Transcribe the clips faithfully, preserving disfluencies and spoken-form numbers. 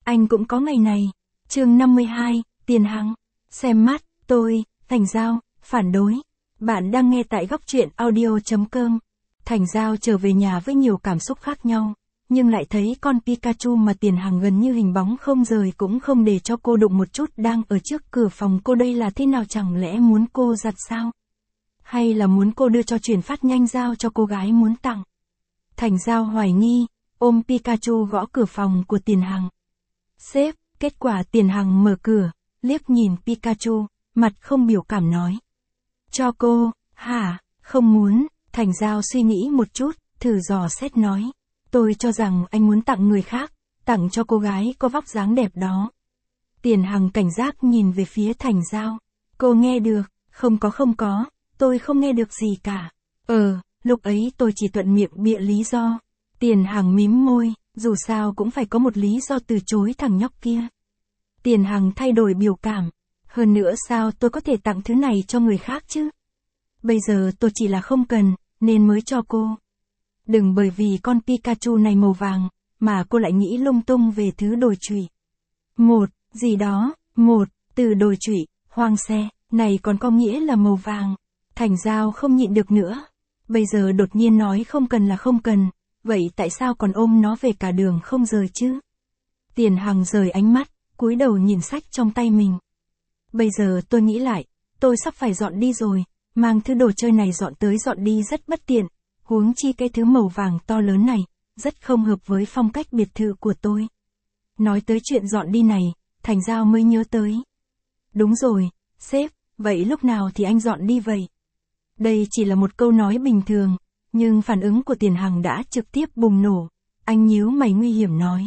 Anh cũng có ngày này. Chương năm mươi hai, Tiền Hằng. Xem mắt, tôi, Thành Giao, phản đối. Bạn đang nghe tại góc truyện audio chấm com. Thành Giao trở về nhà với nhiều cảm xúc khác nhau, nhưng lại thấy con Pikachu mà Tiền Hằng gần như hình bóng không rời cũng không để cho cô đụng một chút đang ở trước cửa phòng cô. Đây là thế nào, chẳng lẽ muốn cô giặt sao? Hay là muốn cô đưa cho chuyển phát nhanh giao cho cô gái muốn tặng? Thành Giao hoài nghi, ôm Pikachu gõ cửa phòng của Tiền Hằng. Sếp, kết quả Tiền Hằng mở cửa, liếc nhìn Pikachu, mặt không biểu cảm nói. Cho cô, hả, không muốn. Thành Giao suy nghĩ một chút, thử dò xét nói. Tôi cho rằng anh muốn tặng người khác, tặng cho cô gái có vóc dáng đẹp đó. Tiền Hằng cảnh giác nhìn về phía Thành Giao. Cô nghe được, không có không có, tôi không nghe được gì cả. Ờ, lúc ấy tôi chỉ thuận miệng bịa lý do. Tiền Hằng mím môi, dù sao cũng phải có một lý do từ chối thằng nhóc kia. Tiền Hằng thay đổi biểu cảm. Hơn nữa sao tôi có thể tặng thứ này cho người khác chứ? Bây giờ tôi chỉ là không cần, nên mới cho cô. Đừng bởi vì con Pikachu này màu vàng, mà cô lại nghĩ lung tung về thứ đồi trụy. Một, gì đó, một, từ đồi trụy, hoang xe, này còn có nghĩa là màu vàng. Thành Giao không nhịn được nữa. Bây giờ đột nhiên nói không cần là không cần, vậy tại sao còn ôm nó về cả đường không rời chứ? Tiền Hằng rời ánh mắt, cúi đầu nhìn sách trong tay mình. Bây giờ tôi nghĩ lại, tôi sắp phải dọn đi rồi, mang thứ đồ chơi này dọn tới dọn đi rất bất tiện, huống chi cái thứ màu vàng to lớn này, rất không hợp với phong cách biệt thự của tôi. Nói tới chuyện dọn đi này, Thành Giao mới nhớ tới. Đúng rồi, sếp, vậy lúc nào thì anh dọn đi vậy? Đây chỉ là một câu nói bình thường, nhưng phản ứng của Tiền Hằng đã trực tiếp bùng nổ. Anh nhíu mày nguy hiểm nói.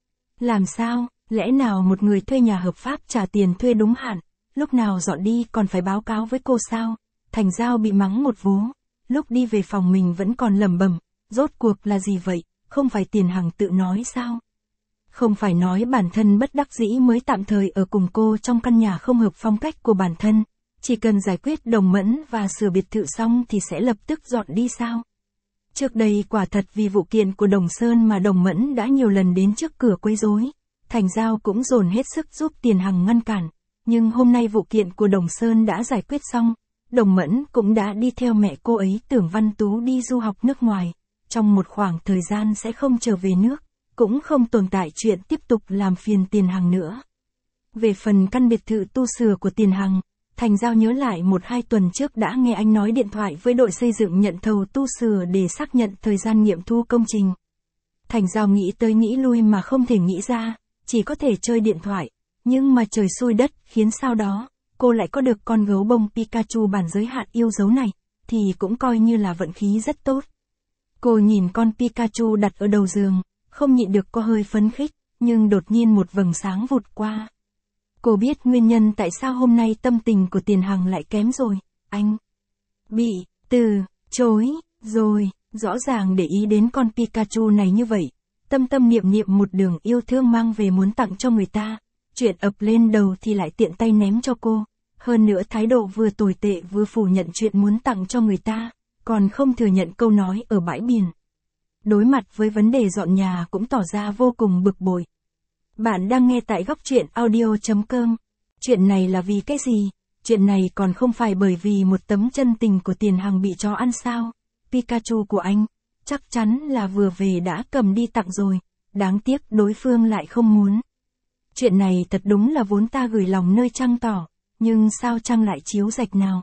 Làm sao, lẽ nào một người thuê nhà hợp pháp trả tiền thuê đúng hạn, lúc nào dọn đi còn phải báo cáo với cô sao? Thành Giao bị mắng một vố, lúc đi về phòng mình vẫn còn lẩm bẩm, rốt cuộc là gì vậy, không phải Tiền Hằng tự nói sao? Không phải nói bản thân bất đắc dĩ mới tạm thời ở cùng cô trong căn nhà không hợp phong cách của bản thân, chỉ cần giải quyết đồng mẫn và sửa biệt thự xong thì sẽ lập tức dọn đi sao? Trước đây quả thật vì vụ kiện của Đồng Sơn mà Đồng Mẫn đã nhiều lần đến trước cửa quấy rối, Thành Giao cũng dồn hết sức giúp Tiền Hằng ngăn cản, nhưng hôm nay vụ kiện của Đồng Sơn đã giải quyết xong, Đồng Mẫn cũng đã đi theo mẹ cô ấy Tưởng Văn Tú đi du học nước ngoài, trong một khoảng thời gian sẽ không trở về nước, cũng không tồn tại chuyện tiếp tục làm phiền Tiền Hằng nữa. Về phần căn biệt thự tu sửa của Tiền Hằng, Thành Giao nhớ lại một hai tuần trước đã nghe anh nói điện thoại với đội xây dựng nhận thầu tu sửa để xác nhận thời gian nghiệm thu công trình. Thành Giao nghĩ tới nghĩ lui mà không thể nghĩ ra, chỉ có thể chơi điện thoại, nhưng mà trời xui đất khiến sau đó, cô lại có được con gấu bông Pikachu bản giới hạn yêu dấu này, thì cũng coi như là vận khí rất tốt. Cô nhìn con Pikachu đặt ở đầu giường, không nhịn được có hơi phấn khích, nhưng đột nhiên một vầng sáng vụt qua. Cô biết nguyên nhân tại sao hôm nay tâm tình của Tiền Hằng lại kém rồi, anh bị từ chối rồi, rõ ràng để ý đến con Pikachu này như vậy, tâm tâm niệm niệm một đường yêu thương mang về muốn tặng cho người ta, chuyện ập lên đầu thì lại tiện tay ném cho cô, hơn nữa thái độ vừa tồi tệ vừa phủ nhận chuyện muốn tặng cho người ta, còn không thừa nhận câu nói ở bãi biển. Đối mặt với vấn đề dọn nhà cũng tỏ ra vô cùng bực bội. Bạn đang nghe tại góc truyện audio chấm com. Chuyện này là vì cái gì? Chuyện này còn không phải bởi vì một tấm chân tình của Tiền Hằng bị chó ăn sao? Pikachu của anh, chắc chắn là vừa về đã cầm đi tặng rồi, đáng tiếc đối phương lại không muốn. Chuyện này thật đúng là vốn ta gửi lòng nơi trăng tỏ, nhưng sao trăng lại chiếu rạch nào?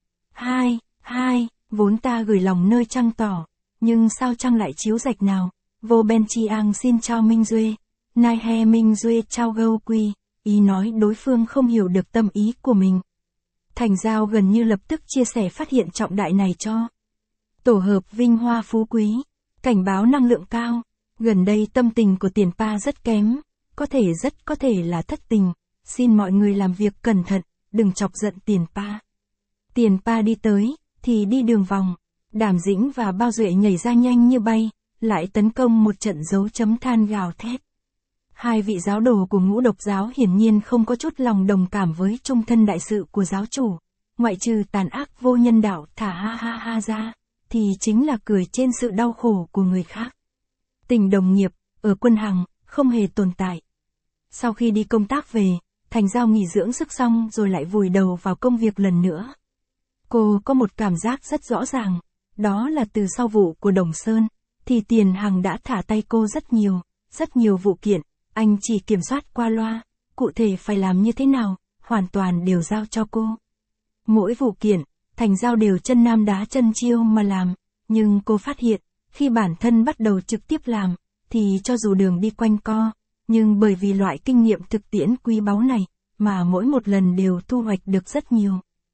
Hai, hai, vốn ta gửi lòng nơi trăng tỏ, nhưng sao trăng lại chiếu rạch nào? Vô Ben Chi Ang xin chào Minh Duê. Nai he Minh Duê chào Gâu Quy, ý nói đối phương không hiểu được tâm ý của mình. Thành Giao gần như lập tức chia sẻ phát hiện trọng đại này cho tổ hợp vinh hoa phú quý, cảnh báo năng lượng cao, gần đây tâm tình của Tiền Pa rất kém, có thể rất có thể là thất tình, xin mọi người làm việc cẩn thận, đừng chọc giận Tiền Pa. Tiền Pa đi tới, thì đi đường vòng, Đàm Dĩnh và Bao Duệ nhảy ra nhanh như bay, lại tấn công một trận dấu chấm than gào thét. Hai vị giáo đồ của Ngũ Độc giáo hiển nhiên không có chút lòng đồng cảm với trung thân đại sự của giáo chủ, ngoại trừ tàn ác vô nhân đạo thả ha ha ha ra, thì chính là cười trên sự đau khổ của người khác. Tình đồng nghiệp, ở Quân Hằng, không hề tồn tại. Sau khi đi công tác về, Thành Giao nghỉ dưỡng sức xong rồi lại vùi đầu vào công việc lần nữa. Cô có một cảm giác rất rõ ràng, đó là từ sau vụ của Đồng Sơn, thì Tiền Hằng đã thả tay cô rất nhiều, rất nhiều vụ kiện, anh chỉ kiểm soát qua loa, cụ thể phải làm như thế nào, hoàn toàn đều giao cho cô. Mỗi vụ kiện, Thành Giao đều chân nam đá chân chiêu mà làm, nhưng cô phát hiện, khi bản thân bắt đầu trực tiếp làm, thì cho dù đường đi quanh co, nhưng bởi vì loại kinh nghiệm thực tiễn quý báu này, mà mỗi một lần đều thu hoạch được rất nhiều.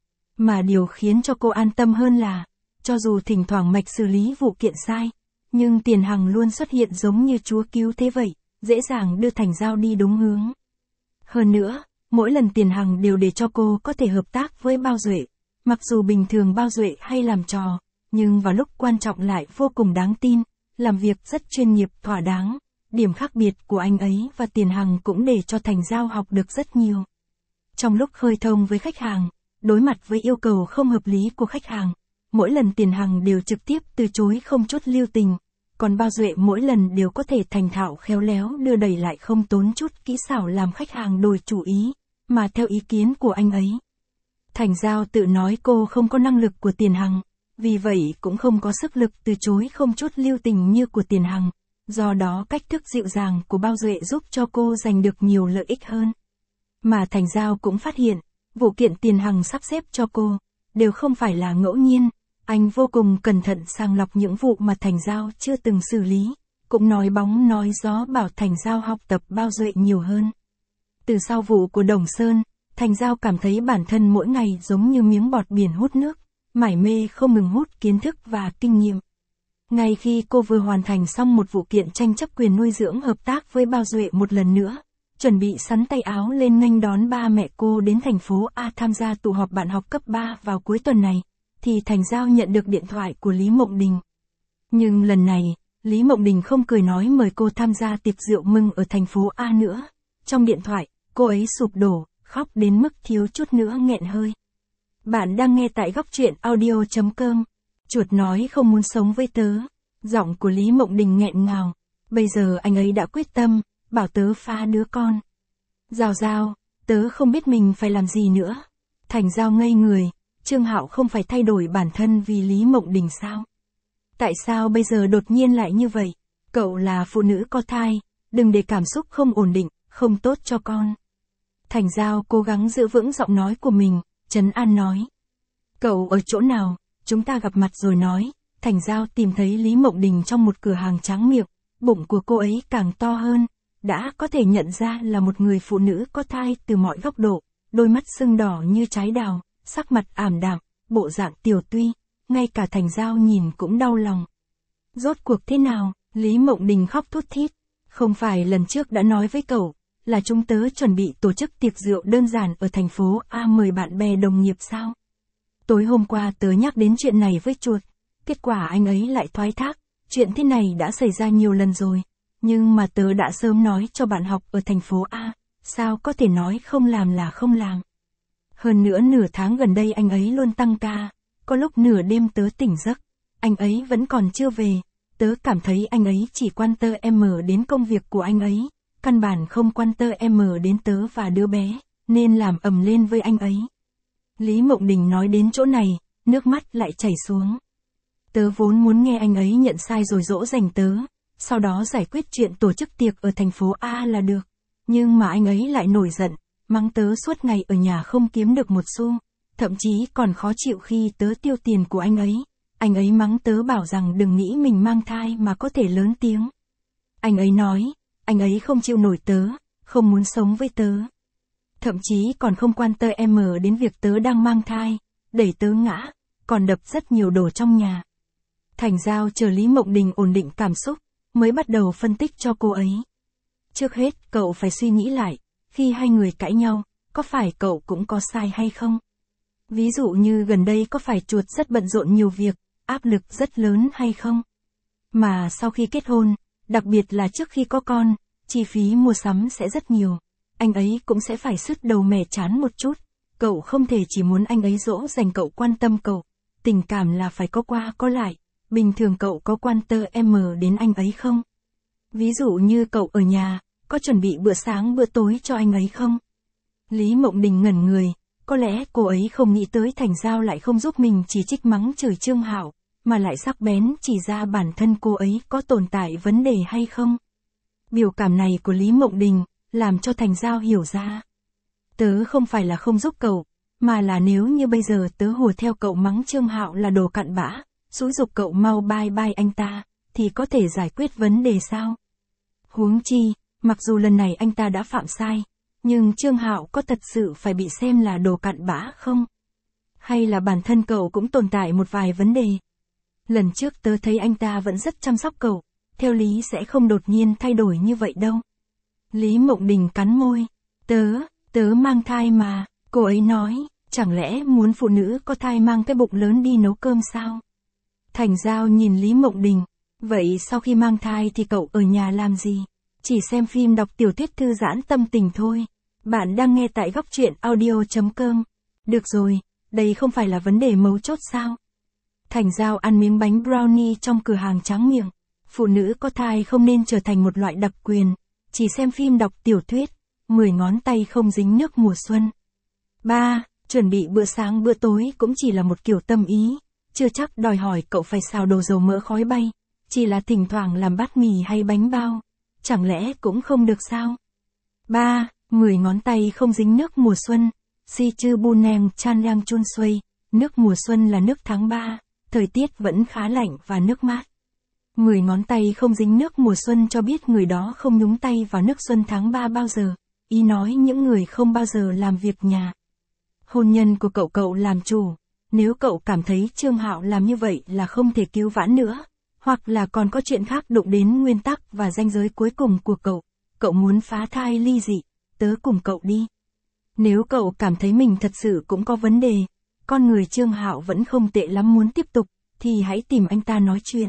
Mà điều khiến cho cô an tâm hơn là, cho dù thỉnh thoảng mạch xử lý vụ kiện sai, nhưng Tiền Hằng luôn xuất hiện giống như chúa cứu thế vậy, dễ dàng đưa Thành Giao đi đúng hướng. Hơn nữa, mỗi lần Tiền Hằng đều để cho cô có thể hợp tác với Bao Duệ, mặc dù bình thường Bao Duệ hay làm trò, nhưng vào lúc quan trọng lại vô cùng đáng tin, làm việc rất chuyên nghiệp thỏa đáng. Điểm khác biệt của anh ấy và Tiền Hằng cũng để cho Thành Giao học được rất nhiều. Trong lúc khơi thông với khách hàng, đối mặt với yêu cầu không hợp lý của khách hàng, mỗi lần Tiền Hằng đều trực tiếp từ chối không chút lưu tình, còn Bao Duệ mỗi lần đều có thể thành thạo khéo léo đưa đẩy lại không tốn chút kỹ xảo làm khách hàng đổi chủ ý, mà theo ý kiến của anh ấy. Thành Giao tự nói cô không có năng lực của Tiền Hằng, vì vậy cũng không có sức lực từ chối không chút lưu tình như của Tiền Hằng. Do đó cách thức dịu dàng của Bao Duệ giúp cho cô giành được nhiều lợi ích hơn. Mà Thành Giao cũng phát hiện, vụ kiện Tiền Hằng sắp xếp cho cô, đều không phải là ngẫu nhiên, anh vô cùng cẩn thận sàng lọc những vụ mà Thành Giao chưa từng xử lý, cũng nói bóng nói gió bảo Thành Giao học tập Bao Duệ nhiều hơn. Từ sau vụ của Đồng Sơn, Thành Giao cảm thấy bản thân mỗi ngày giống như miếng bọt biển hút nước, mải mê không ngừng hút kiến thức và kinh nghiệm. Ngay khi cô vừa hoàn thành xong một vụ kiện tranh chấp quyền nuôi dưỡng hợp tác với Bao Duệ một lần nữa, chuẩn bị sắn tay áo lên nghênh đón ba mẹ cô đến thành phố A tham gia tụ họp bạn học cấp ba vào cuối tuần này, thì Thành Giao nhận được điện thoại của Lý Mộng Đình. Nhưng lần này, Lý Mộng Đình không cười nói mời cô tham gia tiệc rượu mừng ở thành phố A nữa. Trong điện thoại, cô ấy sụp đổ, khóc đến mức thiếu chút nữa nghẹn hơi. Bạn đang nghe tại góc truyện audio chấm com. Chuột nói không muốn sống với tớ. Giọng của Lý Mộng Đình nghẹn ngào. Bây giờ anh ấy đã quyết tâm, bảo tớ phá đứa con. Giao Giao, tớ không biết mình phải làm gì nữa. Thành Giao ngây người, Trương Hạo không phải thay đổi bản thân vì Lý Mộng Đình sao? Tại sao bây giờ đột nhiên lại như vậy? Cậu là phụ nữ có thai, đừng để cảm xúc không ổn định, không tốt cho con. Thành Giao cố gắng giữ vững giọng nói của mình, trấn an nói. Cậu ở chỗ nào? Chúng ta gặp mặt rồi nói. Thành Giao tìm thấy Lý Mộng Đình trong một cửa hàng tráng miệng, bụng của cô ấy càng to hơn, đã có thể nhận ra là một người phụ nữ có thai từ mọi góc độ, đôi mắt sưng đỏ như trái đào, sắc mặt ảm đạm, bộ dạng tiểu tuy, ngay cả Thành Giao nhìn cũng đau lòng. Rốt cuộc thế nào? Lý Mộng Đình khóc thút thít. Không phải lần trước đã nói với cậu, là chúng tớ chuẩn bị tổ chức tiệc rượu đơn giản ở thành phố A mời bạn bè đồng nghiệp sao? Tối hôm qua tớ nhắc đến chuyện này với Chuột, kết quả anh ấy lại thoái thác, chuyện thế này đã xảy ra nhiều lần rồi, nhưng mà tớ đã sớm nói cho bạn học ở thành phố A, sao có thể nói không làm là không làm. Hơn nữa nửa tháng gần đây anh ấy luôn tăng ca, có lúc nửa đêm tớ tỉnh giấc, anh ấy vẫn còn chưa về, tớ cảm thấy anh ấy chỉ quan tâm em đến công việc của anh ấy, căn bản không quan tâm em đến tớ và đứa bé, nên làm ầm lên với anh ấy. Lý Mộng Đình nói đến chỗ này, nước mắt lại chảy xuống. Tớ vốn muốn nghe anh ấy nhận sai rồi dỗ dành tớ, sau đó giải quyết chuyện tổ chức tiệc ở thành phố A là được, nhưng mà anh ấy lại nổi giận, mắng tớ suốt ngày ở nhà không kiếm được một xu, thậm chí còn khó chịu khi tớ tiêu tiền của anh ấy. Anh ấy mắng tớ bảo rằng đừng nghĩ mình mang thai mà có thể lớn tiếng. Anh ấy nói, anh ấy không chịu nổi tớ, không muốn sống với tớ. Thậm chí còn không quan tâm em đến việc tớ đang mang thai, đẩy tớ ngã, còn đập rất nhiều đồ trong nhà. Thành Giao chờ Lý Mộng Đình ổn định cảm xúc, mới bắt đầu phân tích cho cô ấy. Trước hết, cậu phải suy nghĩ lại, khi hai người cãi nhau, có phải cậu cũng có sai hay không? Ví dụ như gần đây có phải Chuột rất bận rộn nhiều việc, áp lực rất lớn hay không? Mà sau khi kết hôn, đặc biệt là trước khi có con, chi phí mua sắm sẽ rất nhiều. Anh ấy cũng sẽ phải sứt đầu mẻ chán một chút. Cậu không thể chỉ muốn anh ấy dỗ dành cậu quan tâm cậu. Tình cảm là phải có qua có lại. Bình thường cậu có quan tâm em đến anh ấy không? Ví dụ như cậu ở nhà, có chuẩn bị bữa sáng bữa tối cho anh ấy không? Lý Mộng Đình ngẩn người, có lẽ cô ấy không nghĩ tới Thành Giao lại không giúp mình chỉ trích mắng chửi Trương Hạo, mà lại sắc bén chỉ ra bản thân cô ấy có tồn tại vấn đề hay không. Biểu cảm này của Lý Mộng Đình, làm cho Thành Giao hiểu ra. Tớ không phải là không giúp cậu, mà là nếu như bây giờ tớ hùa theo cậu mắng Trương Hạo là đồ cặn bã, xúi giục cậu mau bye bye anh ta, thì có thể giải quyết vấn đề sao? Huống chi, mặc dù lần này anh ta đã phạm sai, nhưng Trương Hạo có thật sự phải bị xem là đồ cặn bã không? Hay là bản thân cậu cũng tồn tại một vài vấn đề? Lần trước tớ thấy anh ta vẫn rất chăm sóc cậu, theo lý sẽ không đột nhiên thay đổi như vậy đâu. Lý Mộng Đình cắn môi, tớ, tớ mang thai mà, cô ấy nói, chẳng lẽ muốn phụ nữ có thai mang cái bụng lớn đi nấu cơm sao? Thành Giao nhìn Lý Mộng Đình, vậy sau khi mang thai thì cậu ở nhà làm gì? Chỉ xem phim đọc tiểu thuyết thư giãn tâm tình thôi. Bạn đang nghe tại góc truyện audio chấm com. Được rồi, đây không phải là vấn đề mấu chốt sao? Thành Giao ăn miếng bánh brownie trong cửa hàng tráng miệng. Phụ nữ có thai không nên trở thành một loại đặc quyền, chỉ xem phim đọc tiểu thuyết, mười ngón tay không dính nước mùa xuân. ba. Chuẩn bị bữa sáng bữa tối cũng chỉ là một kiểu tâm ý, chưa chắc đòi hỏi cậu phải xào đồ dầu mỡ khói bay, chỉ là thỉnh thoảng làm bát mì hay bánh bao, chẳng lẽ cũng không được sao? ba. Mười ngón tay không dính nước mùa xuân, si chư bu neng chan yang chun suy, nước mùa xuân là nước tháng ba, thời tiết vẫn khá lạnh và nước mát. Mười ngón tay không dính nước mùa xuân cho biết người đó không nhúng tay vào nước xuân tháng ba bao giờ, ý nói những người không bao giờ làm việc nhà. Hôn nhân của cậu cậu làm chủ, nếu cậu cảm thấy Trương Hạo làm như vậy là không thể cứu vãn nữa, hoặc là còn có chuyện khác đụng đến nguyên tắc và ranh giới cuối cùng của cậu, cậu muốn phá thai ly dị, tớ cùng cậu đi. Nếu cậu cảm thấy mình thật sự cũng có vấn đề, con người Trương Hạo vẫn không tệ lắm muốn tiếp tục, thì hãy tìm anh ta nói chuyện.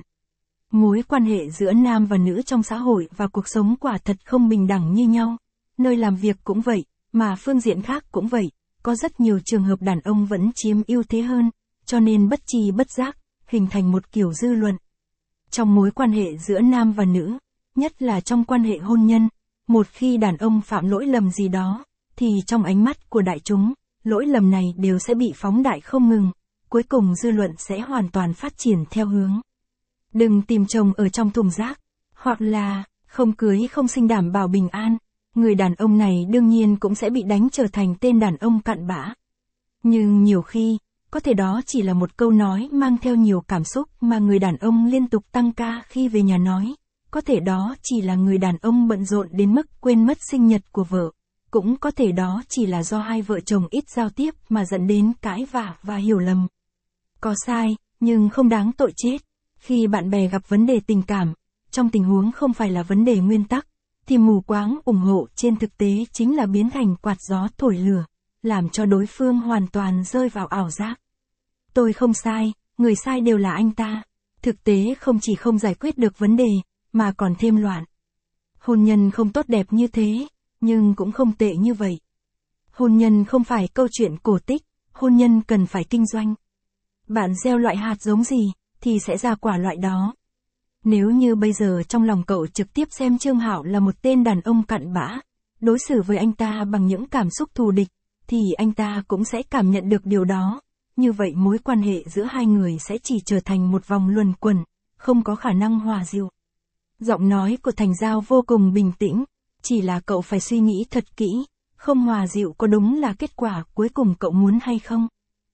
Mối quan hệ giữa nam và nữ trong xã hội và cuộc sống quả thật không bình đẳng như nhau. Nơi làm việc cũng vậy, mà phương diện khác cũng vậy, có rất nhiều trường hợp đàn ông vẫn chiếm ưu thế hơn, cho nên bất tri bất giác, hình thành một kiểu dư luận. Trong mối quan hệ giữa nam và nữ, nhất là trong quan hệ hôn nhân, một khi đàn ông phạm lỗi lầm gì đó, thì trong ánh mắt của đại chúng, lỗi lầm này đều sẽ bị phóng đại không ngừng, cuối cùng dư luận sẽ hoàn toàn phát triển theo hướng đừng tìm chồng ở trong thùng rác, hoặc là không cưới không sinh đảm bảo bình an, người đàn ông này đương nhiên cũng sẽ bị đánh trở thành tên đàn ông cặn bã. Nhưng nhiều khi, có thể đó chỉ là một câu nói mang theo nhiều cảm xúc mà người đàn ông liên tục tăng ca khi về nhà nói, có thể đó chỉ là người đàn ông bận rộn đến mức quên mất sinh nhật của vợ, cũng có thể đó chỉ là do hai vợ chồng ít giao tiếp mà dẫn đến cãi vã và hiểu lầm. Có sai, nhưng không đáng tội chết. Khi bạn bè gặp vấn đề tình cảm, trong tình huống không phải là vấn đề nguyên tắc, thì mù quáng ủng hộ trên thực tế chính là biến thành quạt gió thổi lửa, làm cho đối phương hoàn toàn rơi vào ảo giác. Tôi không sai, người sai đều là anh ta. Thực tế không chỉ không giải quyết được vấn đề, mà còn thêm loạn. Hôn nhân không tốt đẹp như thế, nhưng cũng không tệ như vậy. Hôn nhân không phải câu chuyện cổ tích, hôn nhân cần phải kinh doanh. Bạn gieo loại hạt giống gì, thì sẽ ra quả loại đó. Nếu như bây giờ trong lòng cậu trực tiếp xem Trương Hạo là một tên đàn ông cặn bã, đối xử với anh ta bằng những cảm xúc thù địch, thì anh ta cũng sẽ cảm nhận được điều đó. Như vậy mối quan hệ giữa hai người sẽ chỉ trở thành một vòng luẩn quẩn, không có khả năng hòa dịu. Giọng nói của Thành Giao vô cùng bình tĩnh, chỉ là cậu phải suy nghĩ thật kỹ, không hòa dịu có đúng là kết quả cuối cùng cậu muốn hay không?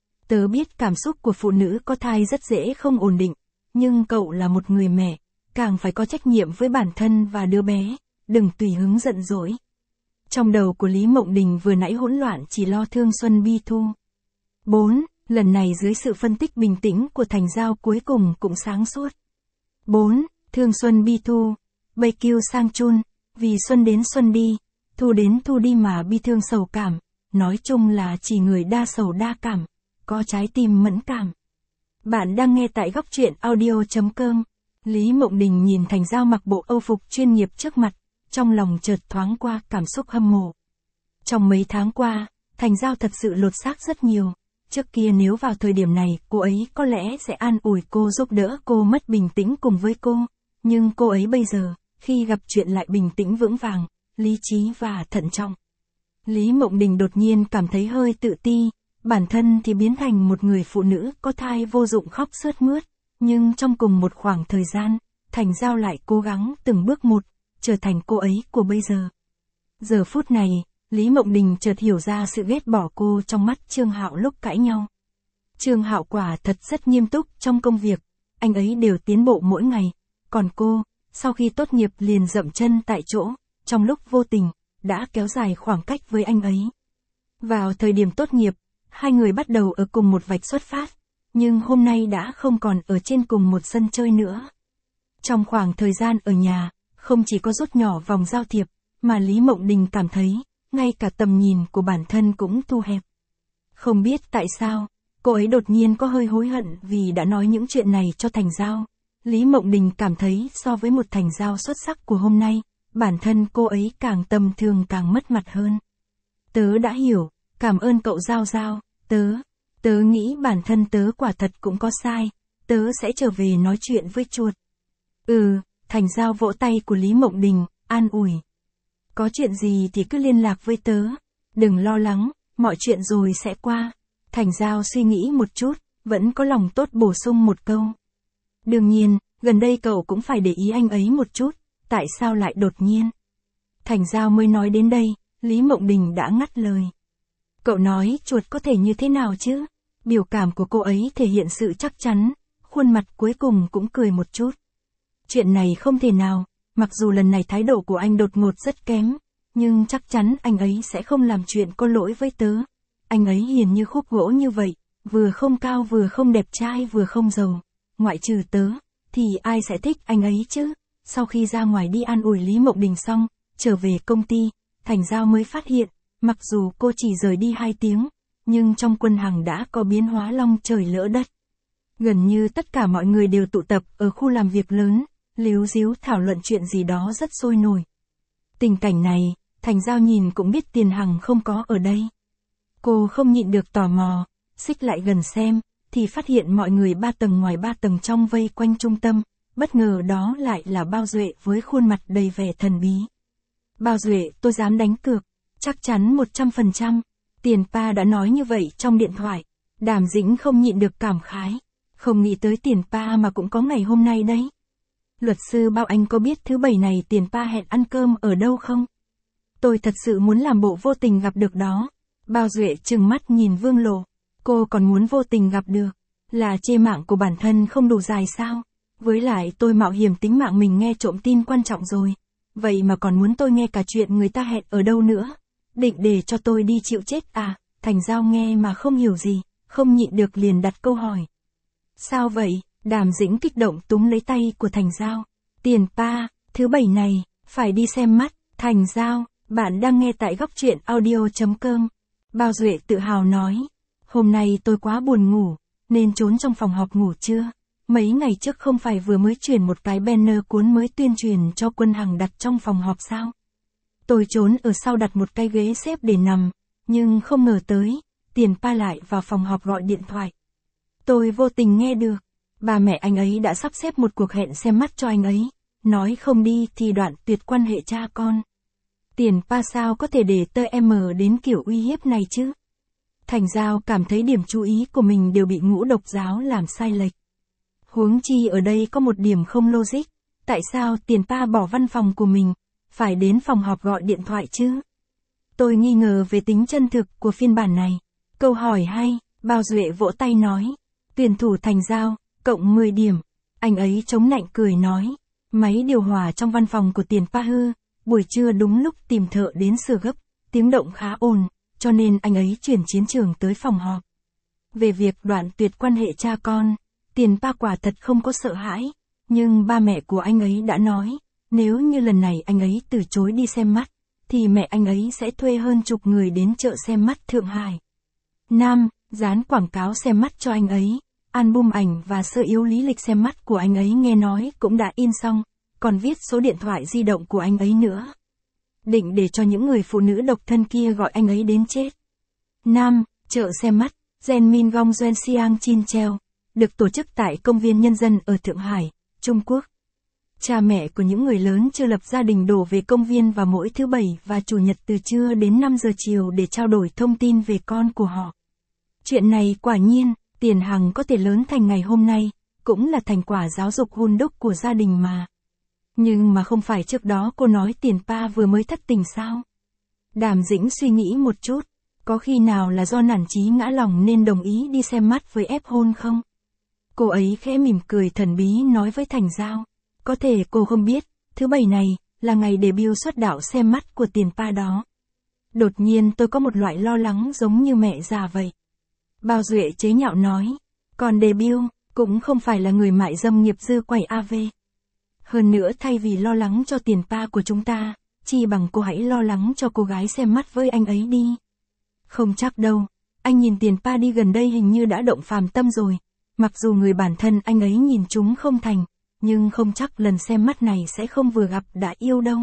Tớ biết cảm xúc của phụ nữ có thai rất dễ không ổn định, nhưng cậu là một người mẹ, càng phải có trách nhiệm với bản thân và đứa bé, đừng tùy hứng giận dỗi. Trong đầu của Lý Mộng Đình vừa nãy hỗn loạn chỉ lo thương Xuân Bi Thu. bốn. Lần này dưới sự phân tích bình tĩnh của Thành Giao cuối cùng cũng sáng suốt. bốn. Thương Xuân Bi Thu, Bây Kiêu Sang Chun, vì xuân đến xuân đi, thu đến thu đi mà bi thương sầu cảm, nói chung là chỉ người đa sầu đa cảm, có trái tim mẫn cảm. Bạn đang nghe tại góc truyện audio chấm com. Lý Mộng Đình nhìn Thành Giao mặc bộ âu phục chuyên nghiệp trước mặt, trong lòng chợt thoáng qua cảm xúc hâm mộ. Trong mấy tháng qua, Thành Giao thật sự lột xác rất nhiều. Trước kia nếu vào thời điểm này, cô ấy có lẽ sẽ an ủi cô, giúp đỡ cô mất bình tĩnh cùng với cô. Nhưng cô ấy bây giờ, khi gặp chuyện lại bình tĩnh vững vàng, lý trí và thận trọng. Lý Mộng Đình đột nhiên cảm thấy hơi tự ti, bản thân thì biến thành một người phụ nữ có thai vô dụng khóc sướt mướt, nhưng trong cùng một khoảng thời gian, Thành Giao lại cố gắng từng bước một, trở thành cô ấy của bây giờ. Giờ phút này, Lý Mộng Đình chợt hiểu ra sự ghét bỏ cô trong mắt Trương Hạo lúc cãi nhau. Trương Hạo quả thật rất nghiêm túc trong công việc, anh ấy đều tiến bộ mỗi ngày, còn cô, sau khi tốt nghiệp liền dậm chân tại chỗ, trong lúc vô tình, đã kéo dài khoảng cách với anh ấy. Vào thời điểm tốt nghiệp, hai người bắt đầu ở cùng một vạch xuất phát, nhưng hôm nay đã không còn ở trên cùng một sân chơi nữa. Trong khoảng thời gian ở nhà, không chỉ có rút nhỏ vòng giao thiệp, mà Lý Mộng Đình cảm thấy, ngay cả tầm nhìn của bản thân cũng thu hẹp. Không biết tại sao, cô ấy đột nhiên có hơi hối hận vì đã nói những chuyện này cho Thành Giao. Lý Mộng Đình cảm thấy so với một Thành Giao xuất sắc của hôm nay, bản thân cô ấy càng tầm thường càng mất mặt hơn. Tớ đã hiểu, cảm ơn cậu Giao Giao, tớ, tớ nghĩ bản thân tớ quả thật cũng có sai, tớ sẽ trở về nói chuyện với chuột. Ừ, Thành Giao vỗ tay của Lý Mộng Đình, an ủi. Có chuyện gì thì cứ liên lạc với tớ, đừng lo lắng, mọi chuyện rồi sẽ qua. Thành Giao suy nghĩ một chút, vẫn có lòng tốt bổ sung một câu. Đương nhiên, gần đây cậu cũng phải để ý anh ấy một chút, tại sao lại đột nhiên. Thành Giao mới nói đến đây, Lý Mộng Đình đã ngắt lời. Cậu nói chuột có thể như thế nào chứ? Biểu cảm của cô ấy thể hiện sự chắc chắn, khuôn mặt cuối cùng cũng cười một chút. Chuyện này không thể nào, mặc dù lần này thái độ của anh đột ngột rất kém, nhưng chắc chắn anh ấy sẽ không làm chuyện có lỗi với tớ. Anh ấy hiền như khúc gỗ như vậy, vừa không cao vừa không đẹp trai vừa không giàu. Ngoại trừ tớ, thì ai sẽ thích anh ấy chứ? Sau khi ra ngoài đi an ủi Lý Mộng Đình xong, trở về công ty, Thành Giao mới phát hiện, mặc dù cô chỉ rời đi hai tiếng, nhưng trong quân hằng đã có biến hóa long trời lỡ đất. Gần như tất cả mọi người đều tụ tập ở khu làm việc lớn, líu díu thảo luận chuyện gì đó rất sôi nổi. Tình cảnh này, Thành Giao nhìn cũng biết Tiền Hằng không có ở đây. Cô không nhịn được tò mò, xích lại gần xem, thì phát hiện mọi người ba tầng ngoài ba tầng trong vây quanh trung tâm, bất ngờ đó lại là Bao Duệ với khuôn mặt đầy vẻ thần bí. Bao Duệ, tôi dám đánh cược, chắc chắn một trăm phần trăm, Tiền Pa đã nói như vậy trong điện thoại. Đàm Dĩnh không nhịn được cảm khái, không nghĩ tới Tiền Pa mà cũng có ngày hôm nay đấy. Luật sư Bao, anh có biết thứ bảy này Tiền Pa hẹn ăn cơm ở đâu không? Tôi thật sự muốn làm bộ vô tình gặp được đó. Bao Duệ trừng mắt nhìn Vương Lộ, cô còn muốn vô tình gặp được, là chê mạng của bản thân không đủ dài sao? Với lại tôi mạo hiểm tính mạng mình nghe trộm tin quan trọng rồi, vậy mà còn muốn tôi nghe cả chuyện người ta hẹn ở đâu nữa? Định để cho tôi đi chịu chết à? Thành Giao nghe mà không hiểu gì, không nhịn được liền đặt câu hỏi. Sao vậy? Đàm Dĩnh kích động túm lấy tay của Thành Giao. Tiền Pa, thứ bảy này, phải đi xem mắt. Thành Giao, bạn đang nghe tại góc truyện audio chấm com. Bao Duệ tự hào nói. Hôm nay tôi quá buồn ngủ, nên trốn trong phòng họp ngủ trưa. Mấy ngày trước không phải vừa mới chuyển một cái banner cuốn mới tuyên truyền cho quân hằng đặt trong phòng họp sao? Tôi trốn ở sau đặt một cái ghế xếp để nằm, nhưng không ngờ tới, Tiền Pa lại vào phòng họp gọi điện thoại. Tôi vô tình nghe được, bà mẹ anh ấy đã sắp xếp một cuộc hẹn xem mắt cho anh ấy, nói không đi thì đoạn tuyệt quan hệ cha con. Tiền Pa sao có thể để tơ em đến kiểu uy hiếp này chứ? Thành Giao cảm thấy điểm chú ý của mình đều bị ngũ độc giáo làm sai lệch. Huống chi ở đây có một điểm không logic, tại sao Tiền Pa bỏ văn phòng của mình, phải đến phòng họp gọi điện thoại chứ? Tôi nghi ngờ về tính chân thực của phiên bản này. Câu hỏi hay, Bao Duệ vỗ tay nói. Tuyển thủ Thành Giao, cộng mười điểm. Anh ấy chống nạnh cười nói. Máy điều hòa trong văn phòng của Tiền Pa hư, buổi trưa đúng lúc tìm thợ đến sửa gấp, tiếng động khá ồn, cho nên anh ấy chuyển chiến trường tới phòng họp. Về việc đoạn tuyệt quan hệ cha con, Tiền Pa quả thật không có sợ hãi, nhưng ba mẹ của anh ấy đã nói, nếu như lần này anh ấy từ chối đi xem mắt, thì mẹ anh ấy sẽ thuê hơn chục người đến chợ xem mắt Thượng Hải. Nam, dán quảng cáo xem mắt cho anh ấy, album ảnh và sơ yếu lý lịch xem mắt của anh ấy nghe nói cũng đã in xong, còn viết số điện thoại di động của anh ấy nữa. Định để cho những người phụ nữ độc thân kia gọi anh ấy đến chết. Nam, chợ xem mắt, Gen Min Gong Gen Siang Chin Treo, được tổ chức tại Công viên Nhân dân ở Thượng Hải, Trung Quốc. Cha mẹ của những người lớn chưa lập gia đình đổ về công viên vào mỗi thứ Bảy và Chủ nhật từ trưa đến năm giờ chiều để trao đổi thông tin về con của họ. Chuyện này quả nhiên, Tiền Hằng có thể lớn thành ngày hôm nay, cũng là thành quả giáo dục hun đúc của gia đình mà. Nhưng mà không phải trước đó cô nói Tiền Pa vừa mới thất tình sao? Đàm Dĩnh suy nghĩ một chút, có khi nào là do nản chí ngã lòng nên đồng ý đi xem mắt với ép hôn không? Cô ấy khẽ mỉm cười thần bí nói với Thành Giao, có thể cô không biết, thứ Bảy này, là ngày debut xuất đạo xem mắt của Tiền Pa đó. Đột nhiên tôi có một loại lo lắng giống như mẹ già vậy. Bao Duệ chế nhạo nói, còn debut, cũng không phải là người mại dâm nghiệp dư quẩy a vê. Hơn nữa thay vì lo lắng cho Tiền Pa của chúng ta, chi bằng cô hãy lo lắng cho cô gái xem mắt với anh ấy đi. Không chắc đâu, anh nhìn Tiền Pa đi gần đây hình như đã động phàm tâm rồi, mặc dù người bản thân anh ấy nhìn chúng không thành, nhưng không chắc lần xem mắt này sẽ không vừa gặp đã yêu đâu.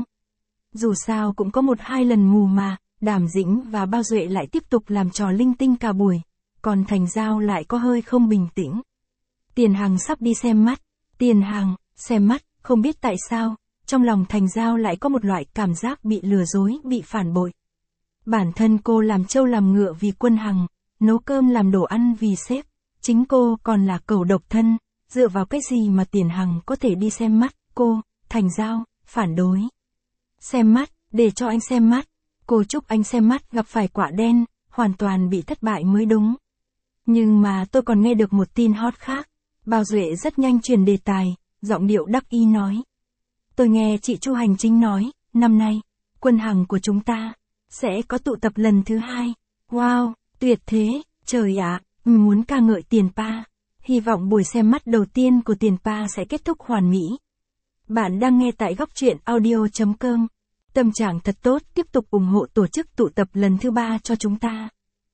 Dù sao cũng có một hai lần mù mà, Đàm Dĩnh và Bao Duệ lại tiếp tục làm trò linh tinh cả buổi, còn Thành Giao lại có hơi không bình tĩnh. Tiền Hằng sắp đi xem mắt, Tiền Hằng, xem mắt, không biết tại sao, trong lòng Thành Giao lại có một loại cảm giác bị lừa dối, bị phản bội. Bản thân cô làm trâu làm ngựa vì Quân Hằng, nấu cơm làm đồ ăn vì sếp, chính cô còn là cẩu độc thân, dựa vào cái gì mà Tiền Hằng có thể đi xem mắt, cô, Thành Giao, phản đối. Xem mắt, để cho anh xem mắt, cô chúc anh xem mắt gặp phải quả đen, hoàn toàn bị thất bại mới đúng. Nhưng mà tôi còn nghe được một tin hot khác, Bao Duệ rất nhanh chuyển đề tài, giọng điệu đắc ý nói. Tôi nghe chị Chu Hành Chính nói, năm nay, Quân Hằng của chúng ta, sẽ có tụ tập lần thứ hai. Wow, tuyệt thế, trời ạ, mình muốn ca ngợi Tiền Pa. Hy vọng buổi xem mắt đầu tiên của Tiền Pa sẽ kết thúc hoàn mỹ. Bạn đang nghe tại góc truyện audio chấm com. Tâm trạng thật tốt, tiếp tục ủng hộ tổ chức tụ tập lần thứ ba cho chúng ta.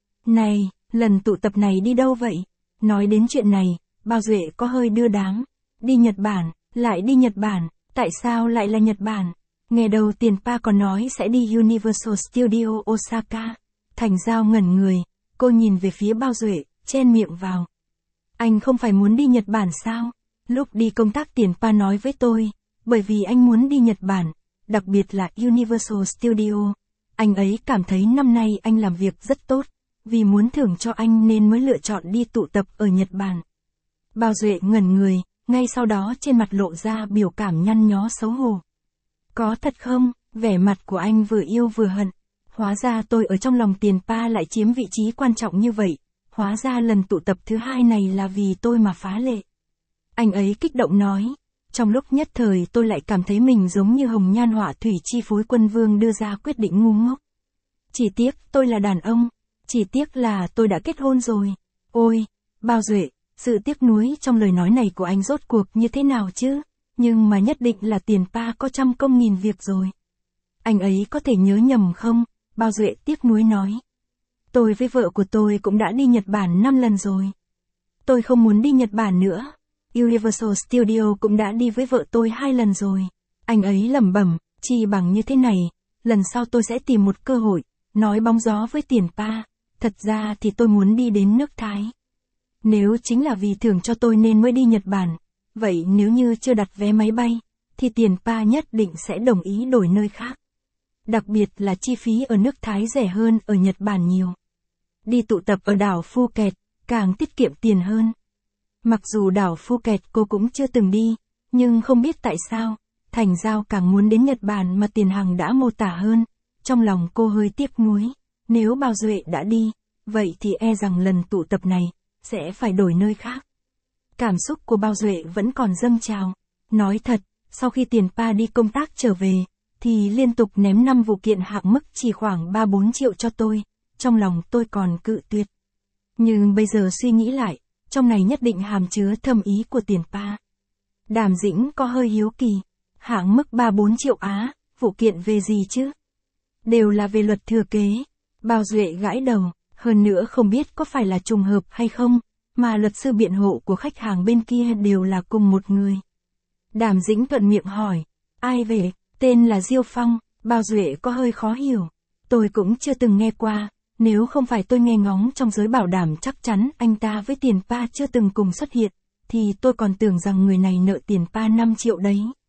Này, lần tụ tập này đi đâu vậy? Nói đến chuyện này, Bao Duệ có hơi đưa đám. Đi Nhật Bản, lại đi Nhật Bản, tại sao lại là Nhật Bản? Nghe đầu Tiền Pa còn nói sẽ đi Universal Studio Osaka. Thành Giao ngẩn người, cô nhìn về phía Bao Duệ, chen miệng vào. Anh không phải muốn đi Nhật Bản sao? Lúc đi công tác Tiền Pa nói với tôi, bởi vì anh muốn đi Nhật Bản, đặc biệt là Universal Studio. Anh ấy cảm thấy năm nay anh làm việc rất tốt, vì muốn thưởng cho anh nên mới lựa chọn đi tụ tập ở Nhật Bản. Bao Duệ ngẩn người, ngay sau đó trên mặt lộ ra biểu cảm nhăn nhó xấu hổ. Có thật không? Vẻ mặt của anh vừa yêu vừa hận. Hóa ra tôi ở trong lòng Tiền Pa lại chiếm vị trí quan trọng như vậy. Hóa ra lần tụ tập thứ hai này là vì tôi mà phá lệ. Anh ấy kích động nói. Trong lúc nhất thời tôi lại cảm thấy mình giống như hồng nhan họa thủy chi phối Quân Vương đưa ra quyết định ngu ngốc. Chỉ tiếc tôi là đàn ông. Chỉ tiếc là tôi đã kết hôn rồi. Ôi, Bao Duệ, sự tiếc nuối trong lời nói này của anh rốt cuộc như thế nào chứ? Nhưng mà nhất định là Tiền Pa có trăm công nghìn việc rồi. Anh ấy có thể nhớ nhầm không? Bao Duệ tiếc nuối nói. Tôi với vợ của tôi cũng đã đi Nhật Bản năm lần rồi. Tôi không muốn đi Nhật Bản nữa. Universal Studio cũng đã đi với vợ tôi hai lần rồi. Anh ấy lẩm bẩm, chi bằng như thế này, lần sau tôi sẽ tìm một cơ hội, nói bóng gió với Tiền Pa. Thật ra thì tôi muốn đi đến nước Thái. Nếu chính là vì thưởng cho tôi nên mới đi Nhật Bản, vậy nếu như chưa đặt vé máy bay, thì Tiền Pa nhất định sẽ đồng ý đổi nơi khác. Đặc biệt là chi phí ở nước Thái rẻ hơn ở Nhật Bản nhiều. Đi tụ tập ở đảo Phuket, càng tiết kiệm tiền hơn. Mặc dù đảo Phuket cô cũng chưa từng đi, nhưng không biết tại sao, Thành Giao càng muốn đến Nhật Bản mà Tiền Hằng đã mô tả hơn. Trong lòng cô hơi tiếc nuối, nếu Bao Duệ đã đi, vậy thì e rằng lần tụ tập này, sẽ phải đổi nơi khác. Cảm xúc của Bao Duệ vẫn còn dâng trào. Nói thật, sau khi Tiền Pa đi công tác trở về, thì liên tục ném năm vụ kiện hạng mức chỉ khoảng ba bốn triệu cho tôi, trong lòng tôi còn cự tuyệt. Nhưng bây giờ suy nghĩ lại, trong này nhất định hàm chứa thâm ý của Tiền Pa. Đàm Dĩnh có hơi hiếu kỳ, hạng mức ba bốn triệu á, vụ kiện về gì chứ? Đều là về luật thừa kế. Bao Duệ gãi đầu, hơn nữa không biết có phải là trùng hợp hay không, mà luật sư biện hộ của khách hàng bên kia đều là cùng một người. Đàm Dĩnh thuận miệng hỏi, ai về? Tên là Diêu Phong. Bao Duệ có hơi khó hiểu. Tôi cũng chưa từng nghe qua, nếu không phải tôi nghe ngóng trong giới bảo đảm chắc chắn anh ta với Tiền Pa chưa từng cùng xuất hiện, thì tôi còn tưởng rằng người này nợ Tiền Pa năm triệu đấy.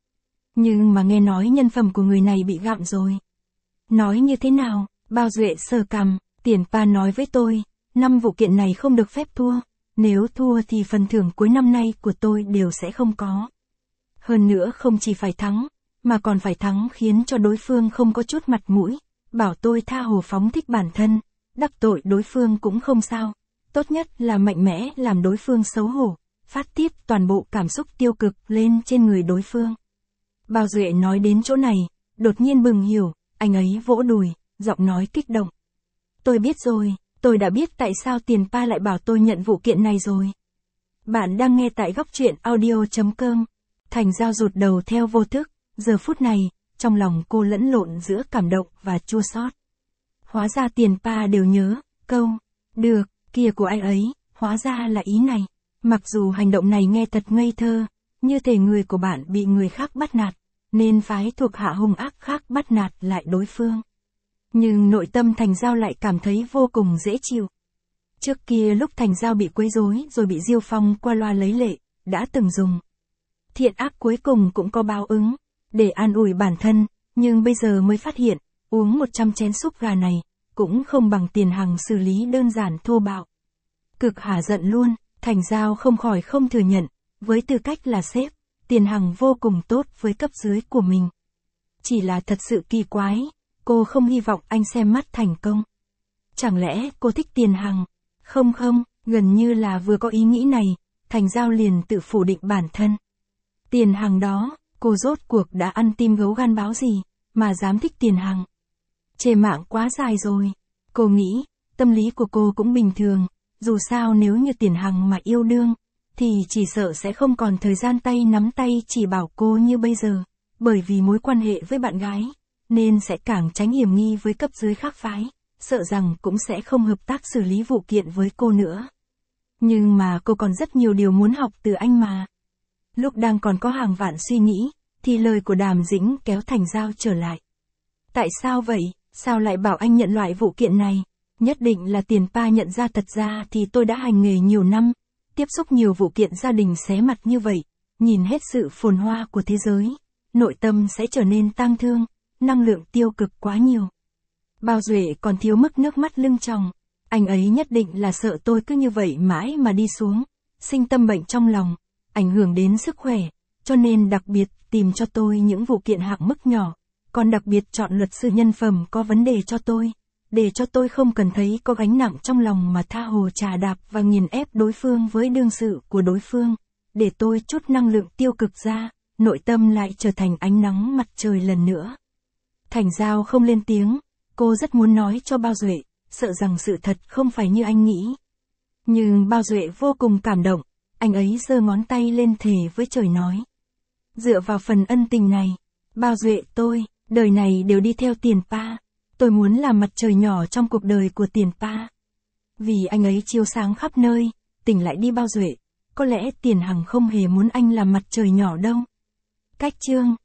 Nhưng mà nghe nói nhân phẩm của người này bị gặm rồi. Nói như thế nào? Bao Duệ sờ cằm, Tiền Pa nói với tôi, năm vụ kiện này không được phép thua, nếu thua thì phần thưởng cuối năm nay của tôi đều sẽ không có. Hơn nữa không chỉ phải thắng, mà còn phải thắng khiến cho đối phương không có chút mặt mũi, bảo tôi tha hồ phóng thích bản thân, đắc tội đối phương cũng không sao, tốt nhất là mạnh mẽ làm đối phương xấu hổ, phát tiết toàn bộ cảm xúc tiêu cực lên trên người đối phương. Bao Duệ nói đến chỗ này, đột nhiên bừng hiểu, anh ấy vỗ đùi, giọng nói kích động. Tôi biết rồi, tôi đã biết tại sao Tiền Pa lại bảo tôi nhận vụ kiện này rồi. Bạn đang nghe tại góc truyện audio chấm com. Thành Giao rụt đầu theo vô thức, giờ phút này, trong lòng cô lẫn lộn giữa cảm động và chua xót. Hóa ra Tiền Pa đều nhớ, câu, được, kia của anh ấy, hóa ra là ý này. Mặc dù hành động này nghe thật ngây thơ, như thể người của bạn bị người khác bắt nạt, nên phái thuộc hạ hung ác khác bắt nạt lại đối phương. Nhưng nội tâm Thành Giao lại cảm thấy vô cùng dễ chịu. Trước kia lúc Thành Giao bị quấy rối rồi bị Diêu Phong qua loa lấy lệ, đã từng dùng thiện ác cuối cùng cũng có báo ứng, để an ủi bản thân, nhưng bây giờ mới phát hiện, uống một trăm chén súp gà này, cũng không bằng Tiền Hằng xử lý đơn giản thô bạo. Cực hả giận luôn, Thành Giao không khỏi không thừa nhận, với tư cách là sếp, Tiền Hằng vô cùng tốt với cấp dưới của mình. Chỉ là thật sự kỳ quái, cô không hy vọng anh xem mắt thành công. Chẳng lẽ cô thích Tiền Hằng? Không không, gần như là vừa có ý nghĩ này, Thành Giao liền tự phủ định bản thân. Tiền Hằng đó, cô rốt cuộc đã ăn tim gấu gan báo gì, mà dám thích Tiền Hằng. Chê mạng quá dài rồi. Cô nghĩ, tâm lý của cô cũng bình thường, dù sao nếu như Tiền Hằng mà yêu đương, thì chỉ sợ sẽ không còn thời gian tay nắm tay chỉ bảo cô như bây giờ, bởi vì mối quan hệ với bạn gái, nên sẽ càng tránh hiểm nghi với cấp dưới khác phái, sợ rằng cũng sẽ không hợp tác xử lý vụ kiện với cô nữa. Nhưng mà cô còn rất nhiều điều muốn học từ anh mà. Lúc đang còn có hàng vạn suy nghĩ, thì lời của Đàm Dĩnh kéo Thành Giao trở lại. Tại sao vậy? Sao lại bảo anh nhận loại vụ kiện này? Nhất định là Tiền Pa nhận ra, thật ra thì tôi đã hành nghề nhiều năm, tiếp xúc nhiều vụ kiện gia đình xé mặt như vậy, nhìn hết sự phồn hoa của thế giới, nội tâm sẽ trở nên tang thương, năng lượng tiêu cực quá nhiều. Bao Duệ còn thiếu mức nước mắt lưng tròng, anh ấy nhất định là sợ tôi cứ như vậy mãi mà đi xuống, sinh tâm bệnh trong lòng, ảnh hưởng đến sức khỏe, cho nên đặc biệt tìm cho tôi những vụ kiện hạng mức nhỏ, còn đặc biệt chọn luật sư nhân phẩm có vấn đề cho tôi, để cho tôi không cần thấy có gánh nặng trong lòng mà tha hồ trà đạp và nghiền ép đối phương với đương sự của đối phương, để tôi chút năng lượng tiêu cực ra, nội tâm lại trở thành ánh nắng mặt trời lần nữa. Thành Giao không lên tiếng, cô rất muốn nói cho Bao Duệ, sợ rằng sự thật không phải như anh nghĩ. Nhưng Bao Duệ vô cùng cảm động, anh ấy giơ ngón tay lên thề với trời nói. Dựa vào phần ân tình này, Bao Duệ tôi, đời này đều đi theo Tiền Pa, tôi muốn làm mặt trời nhỏ trong cuộc đời của Tiền Pa. Vì anh ấy chiếu sáng khắp nơi, tỉnh lại đi Bao Duệ, có lẽ Tiền Hằng không hề muốn anh làm mặt trời nhỏ đâu. Cách chương